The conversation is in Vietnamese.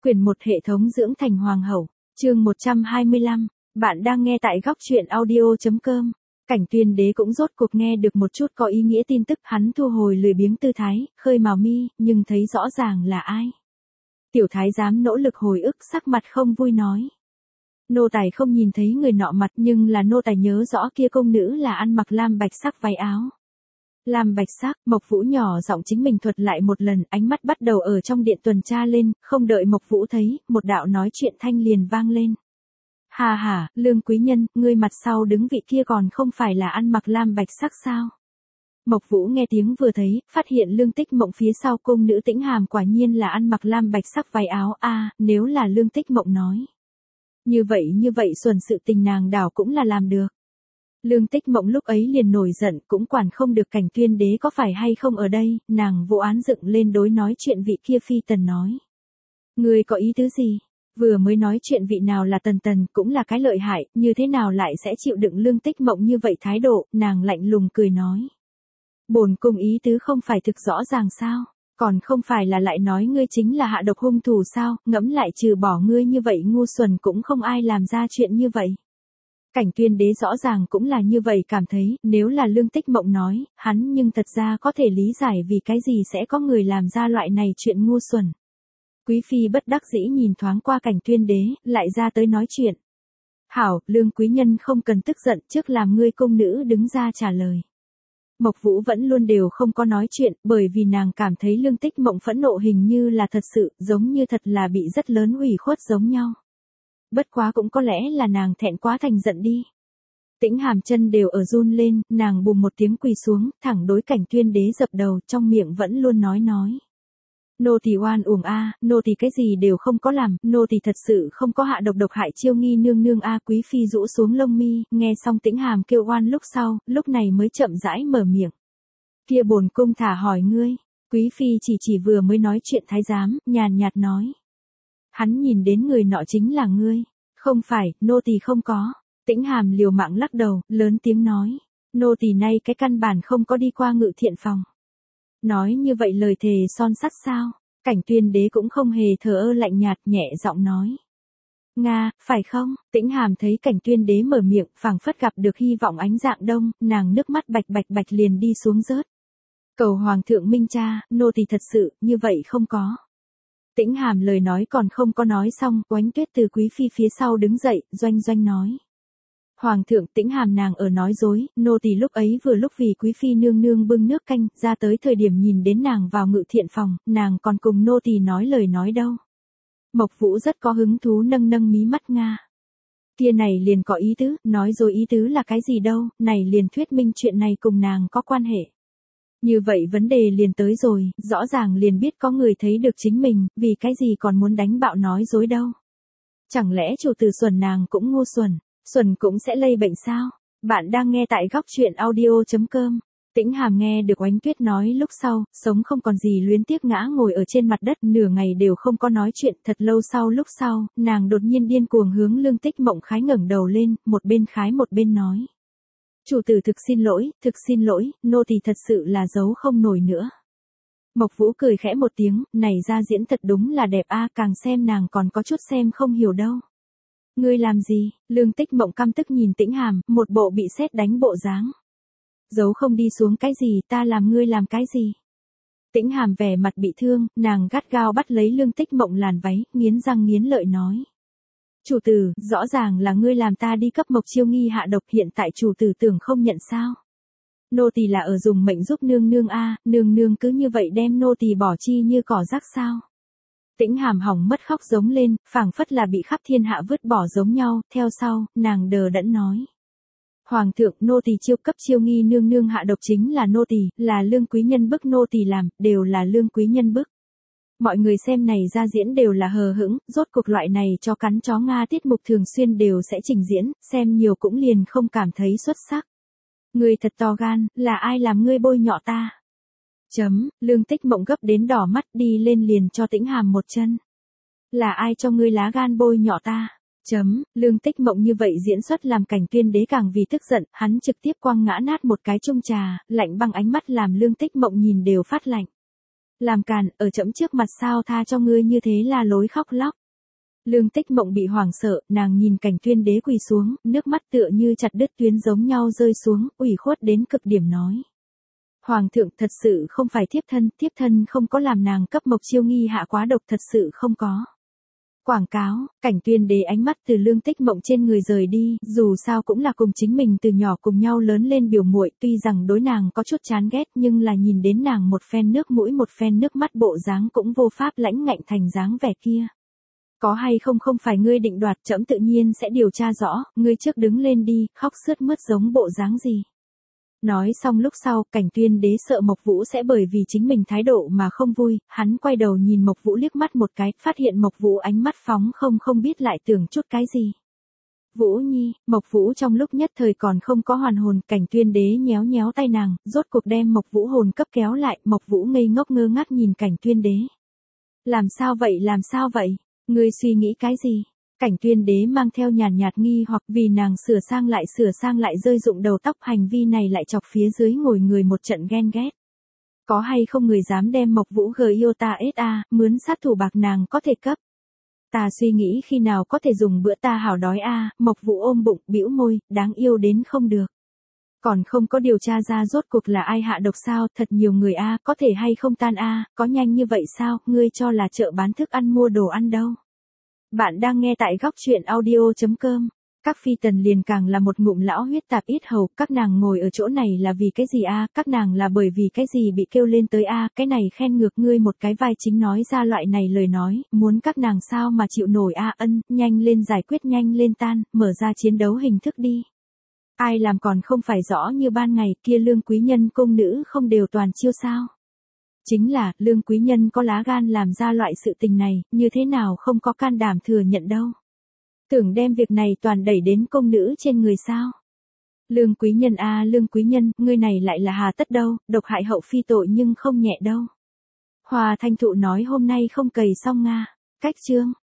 Quyển 1 hệ thống dưỡng thành hoàng hậu, chương 125, bạn đang nghe tại góc truyện audio.com. Cảnh Tuyên Đế cũng rốt cuộc nghe được một chút có ý nghĩa tin tức, hắn thu hồi lười biếng tư thái, khơi mào mi, nhưng thấy rõ ràng là ai. Tiểu thái giám nỗ lực hồi ức, sắc mặt không vui nói. Nô tài không nhìn thấy người nọ mặt, nhưng là nô tài nhớ rõ kia công nữ là ăn mặc lam bạch sắc váy áo. Lam bạch sắc, Mộc Vũ nhỏ giọng chính mình thuật lại một lần, ánh mắt bắt đầu ở trong điện tuần tra lên, không đợi Mộc Vũ thấy, một đạo nói chuyện thanh liền vang lên. Hà hà, Lương quý nhân, ngươi mặt sau đứng vị kia còn không phải là ăn mặc lam bạch sắc sao? Mộc Vũ nghe tiếng vừa thấy, phát hiện Lương Tích Mộng phía sau cung nữ Tĩnh Hàm quả nhiên là ăn mặc lam bạch sắc váy áo, nếu là Lương Tích Mộng nói. Như vậy xuẩn sự tình nàng đảo cũng là làm được. Lương Tích Mộng lúc ấy liền nổi giận, cũng quản không được Cảnh Tuyên Đế có phải hay không ở đây, nàng vô án dựng lên đối nói chuyện vị kia phi tần nói. Ngươi có ý tứ gì? Vừa mới nói chuyện vị nào là tần cũng là cái lợi hại, như thế nào lại sẽ chịu đựng Lương Tích Mộng như vậy thái độ, nàng lạnh lùng cười nói. Bổn cung ý tứ không phải thực rõ ràng sao, còn không phải là lại nói ngươi chính là hạ độc hung thủ sao, ngẫm lại trừ bỏ ngươi như vậy ngu xuẩn cũng không ai làm ra chuyện như vậy. Cảnh Tuyên Đế rõ ràng cũng là như vậy cảm thấy, nếu là Lương Tích Mộng nói, hắn nhưng thật ra có thể lý giải vì cái gì sẽ có người làm ra loại này chuyện ngu xuẩn. Quý phi bất đắc dĩ nhìn thoáng qua Cảnh Tuyên Đế, lại ra tới nói chuyện. Hảo, Lương quý nhân không cần tức giận, trước làm ngươi cung nữ đứng ra trả lời. Mộc Vũ vẫn luôn đều không có nói chuyện, bởi vì nàng cảm thấy Lương Tích Mộng phẫn nộ hình như là thật sự, giống như thật là bị rất lớn ủy khuất giống nhau. Bất quá cũng có lẽ là nàng thẹn quá thành giận đi. Tĩnh Hàm chân đều ở run lên, nàng bùm một tiếng quỳ xuống, thẳng đối Cảnh Tuyên Đế dập đầu, trong miệng vẫn luôn nói. Nô tỳ oan uổng nô tỳ cái gì đều không có làm, nô tỳ thật sự không có hạ độc hại Chiêu Nghi nương nương Quý phi rũ xuống lông mi, nghe xong Tĩnh Hàm kêu oan lúc sau, lúc này mới chậm rãi mở miệng. Kia bổn cung thả hỏi ngươi, Quý phi chỉ vừa mới nói chuyện thái giám, nhàn nhạt nói. Hắn nhìn đến người nọ chính là ngươi. Không phải, nô tỳ không có. Tĩnh Hàm liều mạng lắc đầu, lớn tiếng nói. Nô tỳ nay cái căn bản không có đi qua Ngự Thiện phòng. Nói như vậy lời thề son sắt sao? Cảnh Tuyên Đế cũng không hề thờ ơ lạnh nhạt, nhẹ giọng nói. Nga, phải không? Tĩnh Hàm thấy Cảnh Tuyên Đế mở miệng, phảng phất gặp được hy vọng ánh dạng đông, nàng nước mắt bạch liền đi xuống rớt. Cầu Hoàng thượng minh cha, nô tỳ thật sự, như vậy không có. Tĩnh Hàm lời nói còn không có nói xong, Oánh Tuyết từ Quý phi phía sau đứng dậy, doanh nói. Hoàng thượng, Tĩnh Hàm nàng ở nói dối, nô tỳ lúc ấy vừa lúc vì Quý phi nương nương bưng nước canh, ra tới thời điểm nhìn đến nàng vào Ngự Thiện phòng, nàng còn cùng nô tỳ nói lời nói đâu. Mộc Vũ rất có hứng thú nâng mí mắt Nga. Kia này liền có ý tứ, nói dối ý tứ là cái gì đâu, này liền thuyết minh chuyện này cùng nàng có quan hệ. Như vậy vấn đề liền tới rồi, rõ ràng liền biết có người thấy được chính mình, vì cái gì còn muốn đánh bạo nói dối đâu. Chẳng lẽ chủ tử xuẩn nàng cũng ngu xuẩn cũng sẽ lây bệnh sao? Bạn đang nghe tại góc truyện audio.com. Tĩnh Hàm nghe được Oánh Tuyết nói lúc sau, sống không còn gì luyến tiếc ngã ngồi ở trên mặt đất, nửa ngày đều không có nói chuyện, thật lâu sau lúc sau, nàng đột nhiên điên cuồng hướng Lương Tích Mộng khái ngẩng đầu lên, một bên khái một bên nói. Chủ tử thực xin lỗi, nô tỳ thật sự là giấu không nổi nữa. Mộc Vũ cười khẽ một tiếng, này ra diễn thật đúng là đẹp càng xem nàng còn có chút xem không hiểu đâu. Ngươi làm gì? Lương Tích Mộng căm tức nhìn Tĩnh Hàm, một bộ bị sét đánh bộ dáng. Giấu không đi xuống cái gì, ta làm ngươi làm cái gì? Tĩnh Hàm vẻ mặt bị thương, nàng gắt gao bắt lấy Lương Tích Mộng làn váy, nghiến răng nghiến lợi nói. Chủ tử, rõ ràng là ngươi làm ta đi cấp Mộc Chiêu Nghi hạ độc, hiện tại chủ tử tưởng không nhận sao? Nô tỳ là ở dùng mệnh giúp nương nương nương nương cứ như vậy đem nô tỳ bỏ chi như cỏ rác sao? Tĩnh Hàm hỏng mất khóc giống lên, phảng phất là bị khắp thiên hạ vứt bỏ giống nhau, theo sau, nàng đờ đẫn nói. Hoàng thượng, nô tỳ chiêu cấp Chiêu Nghi nương nương hạ độc chính là nô tỳ, là Lương quý nhân bức nô tỳ làm, đều là Lương quý nhân bức. Mọi người xem này ra diễn đều là hờ hững, rốt cuộc loại này cho cắn chó Nga tiết mục thường xuyên đều sẽ trình diễn, xem nhiều cũng liền không cảm thấy xuất sắc. Ngươi thật to gan, là ai làm ngươi bôi nhọ ta? Lương Tích Mộng gấp đến đỏ mắt đi lên liền cho Tĩnh Hàm một chân. Là ai cho ngươi lá gan bôi nhọ ta? Lương Tích Mộng như vậy diễn xuất làm Cảnh Tuyên Đế càng vì tức giận, hắn trực tiếp quăng ngã nát một cái chung trà, lạnh băng ánh mắt làm Lương Tích Mộng nhìn đều phát lạnh. Làm càn, ở trẫm trước mặt sao tha cho ngươi như thế là lối khóc lóc. Lương Tích Mộng bị hoảng sợ, nàng nhìn Cảnh Tuyên Đế quỳ xuống, nước mắt tựa như chặt đứt tuyến giống nhau rơi xuống, ủy khuất đến cực điểm nói. Hoàng thượng thật sự không phải thiếp thân không có làm nàng cấp Mộc Chiêu Nghi hạ quá độc, thật sự không có. Quảng cáo, Cảnh Tuyên Đế ánh mắt từ Lương Tích Mộng trên người rời đi, dù sao cũng là cùng chính mình từ nhỏ cùng nhau lớn lên biểu muội, tuy rằng đối nàng có chút chán ghét nhưng là nhìn đến nàng một phen nước mũi một phen nước mắt bộ dáng cũng vô pháp lãnh ngạnh thành dáng vẻ kia. Có hay không không phải ngươi định đoạt, trẫm tự nhiên sẽ điều tra rõ, ngươi trước đứng lên đi, khóc sướt mướt giống bộ dáng gì. Nói xong lúc sau, Cảnh Tuyên Đế sợ Mộc Vũ sẽ bởi vì chính mình thái độ mà không vui, hắn quay đầu nhìn Mộc Vũ liếc mắt một cái, phát hiện Mộc Vũ ánh mắt phóng không biết lại tưởng chút cái gì. Vũ Nhi, Mộc Vũ trong lúc nhất thời còn không có hoàn hồn, Cảnh Tuyên Đế nhéo nhéo tay nàng, rốt cuộc đem Mộc Vũ hồn cấp kéo lại, Mộc Vũ ngây ngốc ngơ ngác nhìn Cảnh Tuyên Đế. Làm sao vậy? Ngươi suy nghĩ cái gì? Cảnh Tuyên Đế mang theo nhàn nhạt nghi hoặc vì nàng sửa sang lại rơi rụng đầu tóc, hành vi này lại chọc phía dưới ngồi người một trận ghen ghét. Có hay không người dám đem Mộc Vũ GIOTA mướn sát thủ bạc nàng có thể cấp. Ta suy nghĩ khi nào có thể dùng bữa ta hảo đói Mộc Vũ ôm bụng, bĩu môi, đáng yêu đến không được. Còn không có điều tra ra rốt cuộc là ai hạ độc sao, thật nhiều người có thể hay không tan có nhanh như vậy sao, ngươi cho là chợ bán thức ăn mua đồ ăn đâu. Bạn đang nghe tại góc truyện audio.com. Các phi tần liền càng là một ngụm lão huyết tạp yết hầu, các nàng ngồi ở chỗ này là vì cái gì các nàng là bởi vì cái gì bị kêu lên tới cái này khen ngược ngươi một cái vai chính nói ra loại này lời nói, muốn các nàng sao mà chịu nổi nhanh lên giải quyết, nhanh lên tan, mở ra chiến đấu hình thức đi. Ai làm còn không phải rõ như ban ngày, kia Lương quý nhân cung nữ không đều toàn chiêu sao? Chính là, Lương quý nhân có lá gan làm ra loại sự tình này, như thế nào không có can đảm thừa nhận đâu. Tưởng đem việc này toàn đẩy đến công nữ trên người sao? Lương quý nhân Lương quý nhân, ngươi này lại là hà tất đâu, độc hại hậu phi tội nhưng không nhẹ đâu. Hòa Thanh Thụ nói hôm nay không cày xong Cách chương